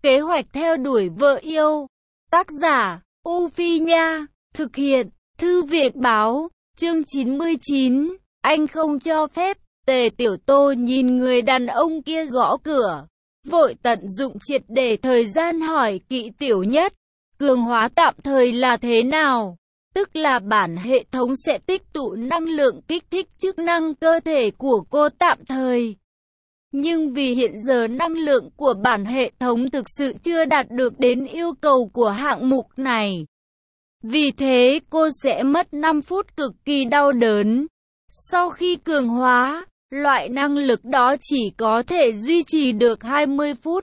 Kế hoạch theo đuổi vợ yêu. Tác giả, U Phi Nha. Thực hiện, Thư viện báo. Chương 99. Anh không cho phép. Tề Tiểu Tô nhìn người đàn ông kia gõ cửa. Vội tận dụng triệt để thời gian hỏi Kỵ Tiểu Nhất. Cường hóa tạm thời là thế nào? Tức là bản hệ thống sẽ tích tụ năng lượng kích thích chức năng cơ thể của cô tạm thời. Nhưng vì hiện giờ năng lượng của bản hệ thống thực sự chưa đạt được đến yêu cầu của hạng mục này. Vì thế cô sẽ mất 5 phút cực kỳ đau đớn. Sau khi cường hóa, loại năng lực đó chỉ có thể duy trì được 20 phút.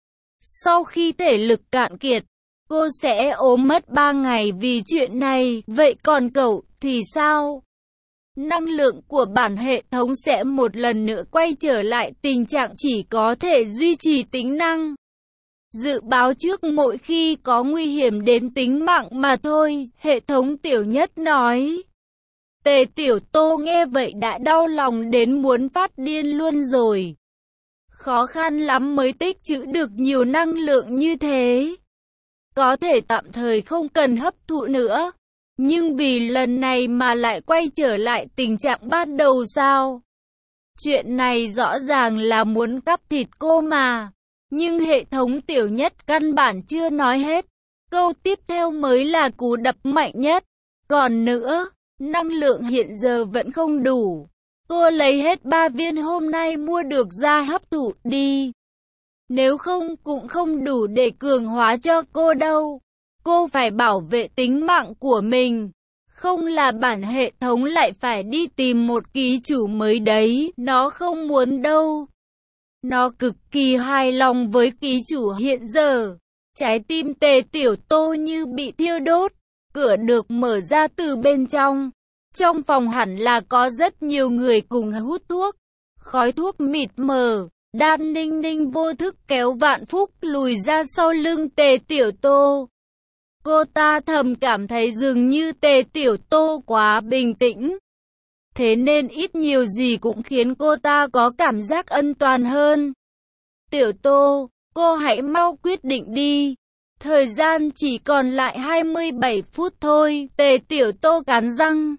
Sau khi thể lực cạn kiệt, cô sẽ ốm mất 3 ngày vì chuyện này. Vậy còn cậu thì sao? Năng lượng của bản hệ thống sẽ một lần nữa quay trở lại tình trạng chỉ có thể duy trì tính năng dự báo trước mỗi khi có nguy hiểm đến tính mạng mà thôi, hệ thống Tiểu Nhất nói. Tề Tiểu Tô nghe vậy đã đau lòng đến muốn phát điên luôn rồi. Khó khăn lắm mới tích trữ được nhiều năng lượng như thế. Có thể tạm thời không cần hấp thụ nữa. Nhưng vì lần này mà lại quay trở lại tình trạng ban đầu sao? Chuyện này rõ ràng là muốn cắp thịt cô mà. Nhưng hệ thống Tiểu Nhất căn bản chưa nói hết. Câu tiếp theo mới là cú đập mạnh nhất. Còn nữa, năng lượng hiện giờ vẫn không đủ. Cô lấy hết 3 viên hôm nay mua được ra hấp thụ đi. Nếu không cũng không đủ để cường hóa cho cô đâu. Cô phải bảo vệ tính mạng của mình. Không là bản hệ thống lại phải đi tìm một ký chủ mới đấy. Nó không muốn đâu. Nó cực kỳ hài lòng với ký chủ hiện giờ. Trái tim Tề Tiểu Tô như bị thiêu đốt. Cửa được mở ra từ bên trong. Trong phòng hẳn là có rất nhiều người cùng hút thuốc. Khói thuốc mịt mờ. Đan Ninh Ninh vô thức kéo Vạn Phúc lùi ra sau lưng Tề Tiểu Tô. Cô ta thầm cảm thấy dường như Tề Tiểu Tô quá bình tĩnh. Thế nên ít nhiều gì cũng khiến cô ta có cảm giác an toàn hơn. Tiểu Tô, cô hãy mau quyết định đi. Thời gian chỉ còn lại 27 phút thôi. Tề Tiểu Tô cắn răng.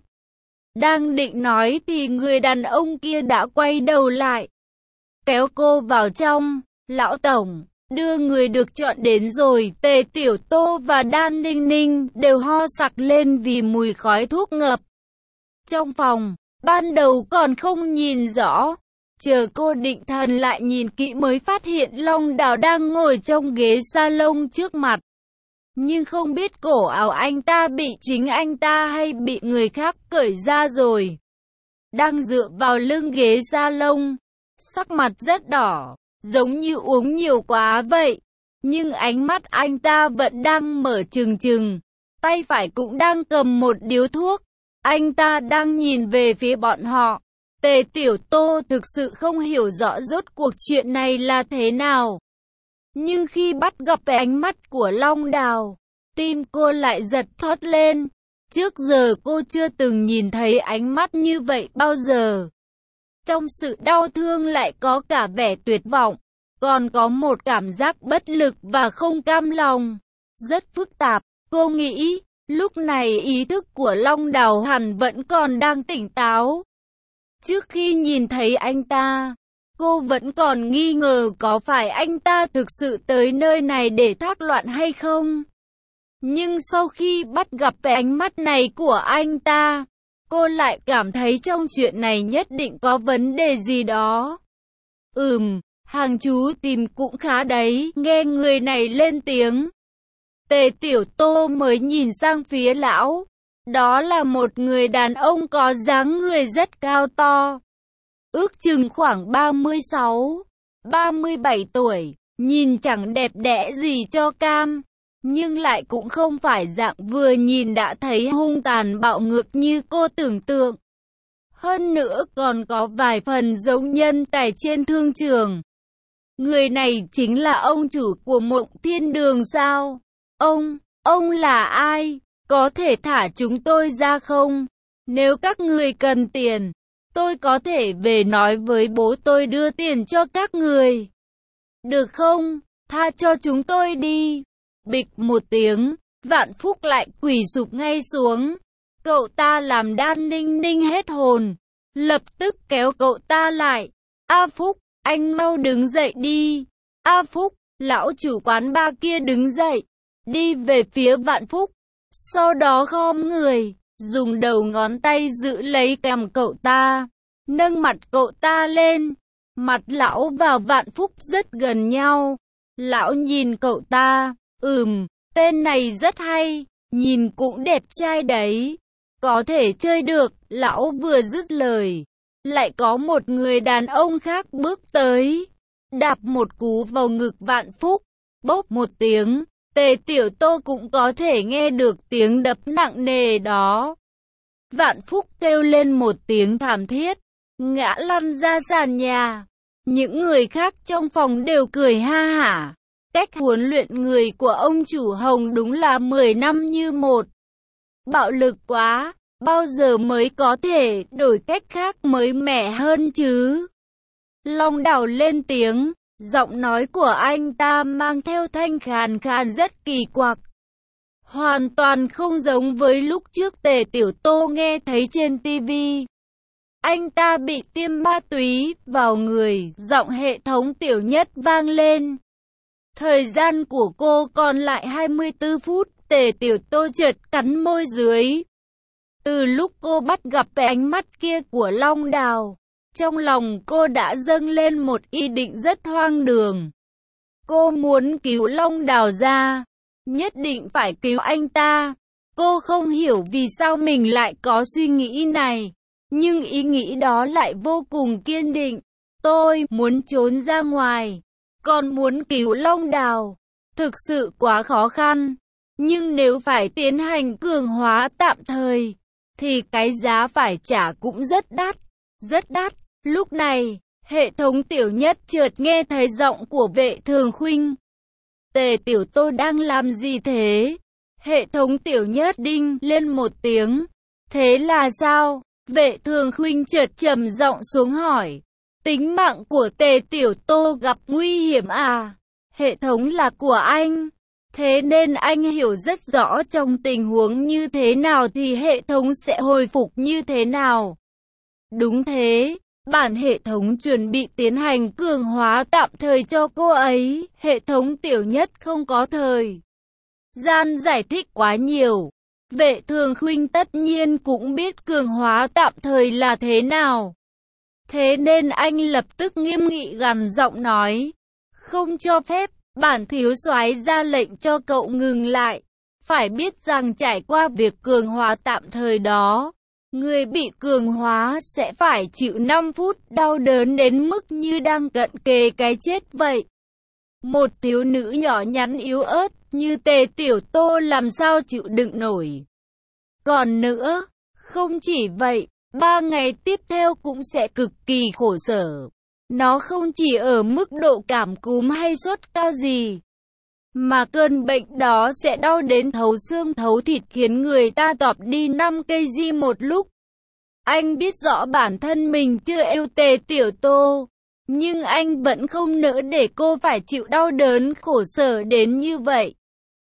Đang định nói thì người đàn ông kia đã quay đầu lại. Kéo cô vào trong. Lão Tổng, đưa người được chọn đến rồi. Tề Tiểu Tô và Đan Ninh Ninh đều ho sặc lên vì mùi khói thuốc ngập. Trong phòng, ban đầu còn không nhìn rõ. Chờ cô định thần lại nhìn kỹ mới phát hiện Long Đào đang ngồi trong ghế salon trước mặt. Nhưng không biết cổ áo anh ta bị chính anh ta hay bị người khác cởi ra rồi. Đang dựa vào lưng ghế salon, sắc mặt rất đỏ, giống như uống nhiều quá vậy. Nhưng ánh mắt anh ta vẫn đang mở trừng trừng, tay phải cũng đang cầm một điếu thuốc. Anh ta đang nhìn về phía bọn họ. Tề Tiểu Tô thực sự không hiểu rõ rốt cuộc chuyện này là thế nào. Nhưng khi bắt gặp cái ánh mắt của Long Đào, tim cô lại giật thót lên. Trước giờ cô chưa từng nhìn thấy ánh mắt như vậy bao giờ. Trong sự đau thương lại có cả vẻ tuyệt vọng, còn có một cảm giác bất lực và không cam lòng. Rất phức tạp, cô nghĩ, lúc này ý thức của Long Đào hẳn vẫn còn đang tỉnh táo. Trước khi nhìn thấy anh ta, cô vẫn còn nghi ngờ có phải anh ta thực sự tới nơi này để thác loạn hay không. Nhưng sau khi bắt gặp cái ánh mắt này của anh ta, cô lại cảm thấy trong chuyện này nhất định có vấn đề gì đó. Hàng chú tìm cũng khá đấy, nghe người này lên tiếng. Tề Tiểu Tô mới nhìn sang phía lão. Đó là một người đàn ông có dáng người rất cao to. Ước chừng khoảng 36, 37 tuổi, nhìn chẳng đẹp đẽ gì cho cam. Nhưng lại cũng không phải dạng vừa nhìn đã thấy hung tàn bạo ngược như cô tưởng tượng. Hơn nữa còn có vài phần giống nhân tài trên thương trường. Người này chính là ông chủ của Mộng Thiên Đường sao? Ông là ai? Có thể thả chúng tôi ra không? Nếu các người cần tiền, tôi có thể về nói với bố tôi đưa tiền cho các người. Được không? tha cho chúng tôi đi. Bịch một tiếng, Vạn Phúc lại quỳ sụp ngay xuống. Cậu ta làm Đan Ninh Ninh hết hồn, lập tức kéo cậu ta lại. A Phúc, anh mau đứng dậy đi. A Phúc, lão chủ quán bar kia đứng dậy, đi về phía Vạn Phúc. Sau đó khom người, dùng đầu ngón tay giữ lấy cằm cậu ta, nâng mặt cậu ta lên. Mặt lão và Vạn Phúc rất gần nhau. Lão nhìn cậu ta, tên này rất hay, nhìn cũng đẹp trai đấy. Có thể chơi được. Lão vừa dứt lời, lại có một người đàn ông khác bước tới, đạp một cú vào ngực Vạn Phúc. Bốp một tiếng, Tề Tiểu Tô cũng có thể nghe được tiếng đập nặng nề đó. Vạn Phúc kêu lên một tiếng thảm thiết, ngã lăn ra sàn nhà. Những người khác trong phòng đều cười ha hả. Cách huấn luyện người của ông chủ Hồng đúng là 10 năm như một. Bạo lực quá, bao giờ mới có thể đổi cách khác mới mẻ hơn chứ? Long Đào lên tiếng, giọng nói của anh ta mang theo thanh khàn khàn rất kỳ quặc. Hoàn toàn không giống với lúc trước Tề Tiểu Tô nghe thấy trên TV. Anh ta bị tiêm ma túy vào người, giọng hệ thống Tiểu Nhất vang lên. Thời gian của cô còn lại 24 phút, Tề Tiểu Tô chợt cắn môi dưới. Từ lúc cô bắt gặp cái ánh mắt kia của Long Đào, trong lòng cô đã dâng lên một ý định rất hoang đường. Cô muốn cứu Long Đào ra, nhất định phải cứu anh ta. Cô không hiểu vì sao mình lại có suy nghĩ này, nhưng ý nghĩ đó lại vô cùng kiên định. Tôi muốn trốn ra ngoài, còn muốn cứu Long Đào. Thực sự quá khó khăn, nhưng nếu phải tiến hành cường hóa tạm thời, thì cái giá phải trả cũng rất đắt, rất đắt. Lúc này, hệ thống Tiểu Nhất chợt nghe thấy giọng của Vệ Thường Khuynh. Tề Tiểu Tô đang làm gì thế? Hệ thống Tiểu Nhất đinh lên một tiếng. Thế là sao? Vệ Thường Khuynh chợt trầm giọng xuống hỏi. Tính mạng của Tề Tiểu Tô gặp nguy hiểm à? Hệ thống là của anh, thế nên anh hiểu rất rõ trong tình huống như thế nào thì hệ thống sẽ hồi phục như thế nào. Đúng thế, bản hệ thống chuẩn bị tiến hành cường hóa tạm thời cho cô ấy. Hệ thống Tiểu Nhất không có thời gian giải thích quá nhiều. Vệ Thường Khuynh tất nhiên cũng biết cường hóa tạm thời là thế nào. Thế nên anh lập tức nghiêm nghị gằn giọng nói. Không cho phép. Bản thiếu soái ra lệnh cho cậu ngừng lại. Phải biết rằng trải qua việc cường hóa tạm thời đó, người bị cường hóa sẽ phải chịu 5 phút đau đớn đến mức như đang cận kề cái chết vậy. Một thiếu nữ nhỏ nhắn yếu ớt như Tề Tiểu Tô làm sao chịu đựng nổi. Còn nữa, không chỉ vậy, 3 ngày tiếp theo cũng sẽ cực kỳ khổ sở. Nó không chỉ ở mức độ cảm cúm hay sốt cao gì, mà cơn bệnh đó sẽ đau đến thấu xương thấu thịt khiến người ta tọp đi 5 kg một lúc. Anh biết rõ bản thân mình chưa yêu Tề Tiểu Tô, nhưng anh vẫn không nỡ để cô phải chịu đau đớn khổ sở đến như vậy.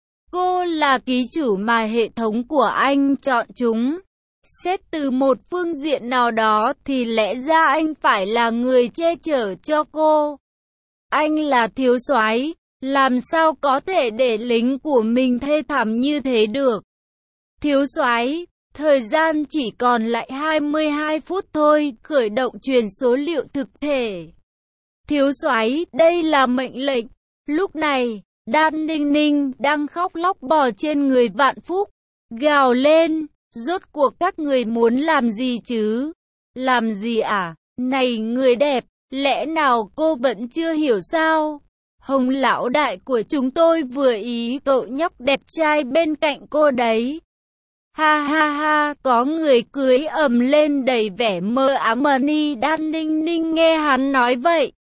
Cô là ký chủ mà hệ thống của anh chọn chúng. Xét từ một phương diện nào đó thì lẽ ra anh phải là người che chở cho cô. Anh là thiếu soái, làm sao có thể để lính của mình thê thảm như thế được. Thiếu soái, thời gian chỉ còn lại 22 phút thôi, khởi động truyền số liệu thực thể. Thiếu soái, đây là mệnh lệnh. Lúc này, Đan Ninh Ninh đang khóc lóc bò trên người Vạn Phúc, gào lên. Rốt cuộc các người muốn làm gì chứ? Làm gì à? Này người đẹp, lẽ nào cô vẫn chưa hiểu sao? Hồng lão đại của chúng tôi vừa ý cậu nhóc đẹp trai bên cạnh cô đấy. Ha ha ha, có người cười ầm lên đầy vẻ mơ ám. Đan Ninh Ninh nghe hắn nói vậy,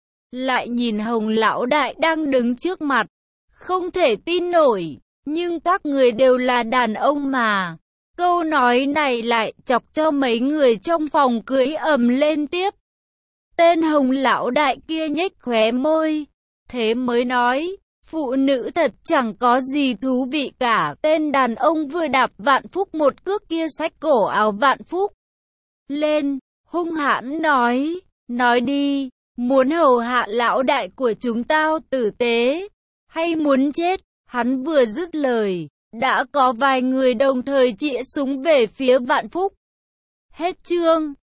lại nhìn Hồng lão đại đang đứng trước mặt, không thể tin nổi, nhưng các người đều là đàn ông mà. Câu nói này lại chọc cho mấy người trong phòng cười ầm lên tiếp. Tên Hồng lão đại kia nhếch khóe môi, thế mới nói, phụ nữ thật chẳng có gì thú vị cả. Tên đàn ông vừa đạp Vạn Phúc một cước kia xách cổ áo Vạn Phúc lên, hung hãn nói đi, muốn hầu hạ lão đại của chúng tao tử tế, hay muốn chết? Hắn vừa dứt lời, đã có vài người đồng thời chĩa súng về phía Vạn Phúc. Hết chương.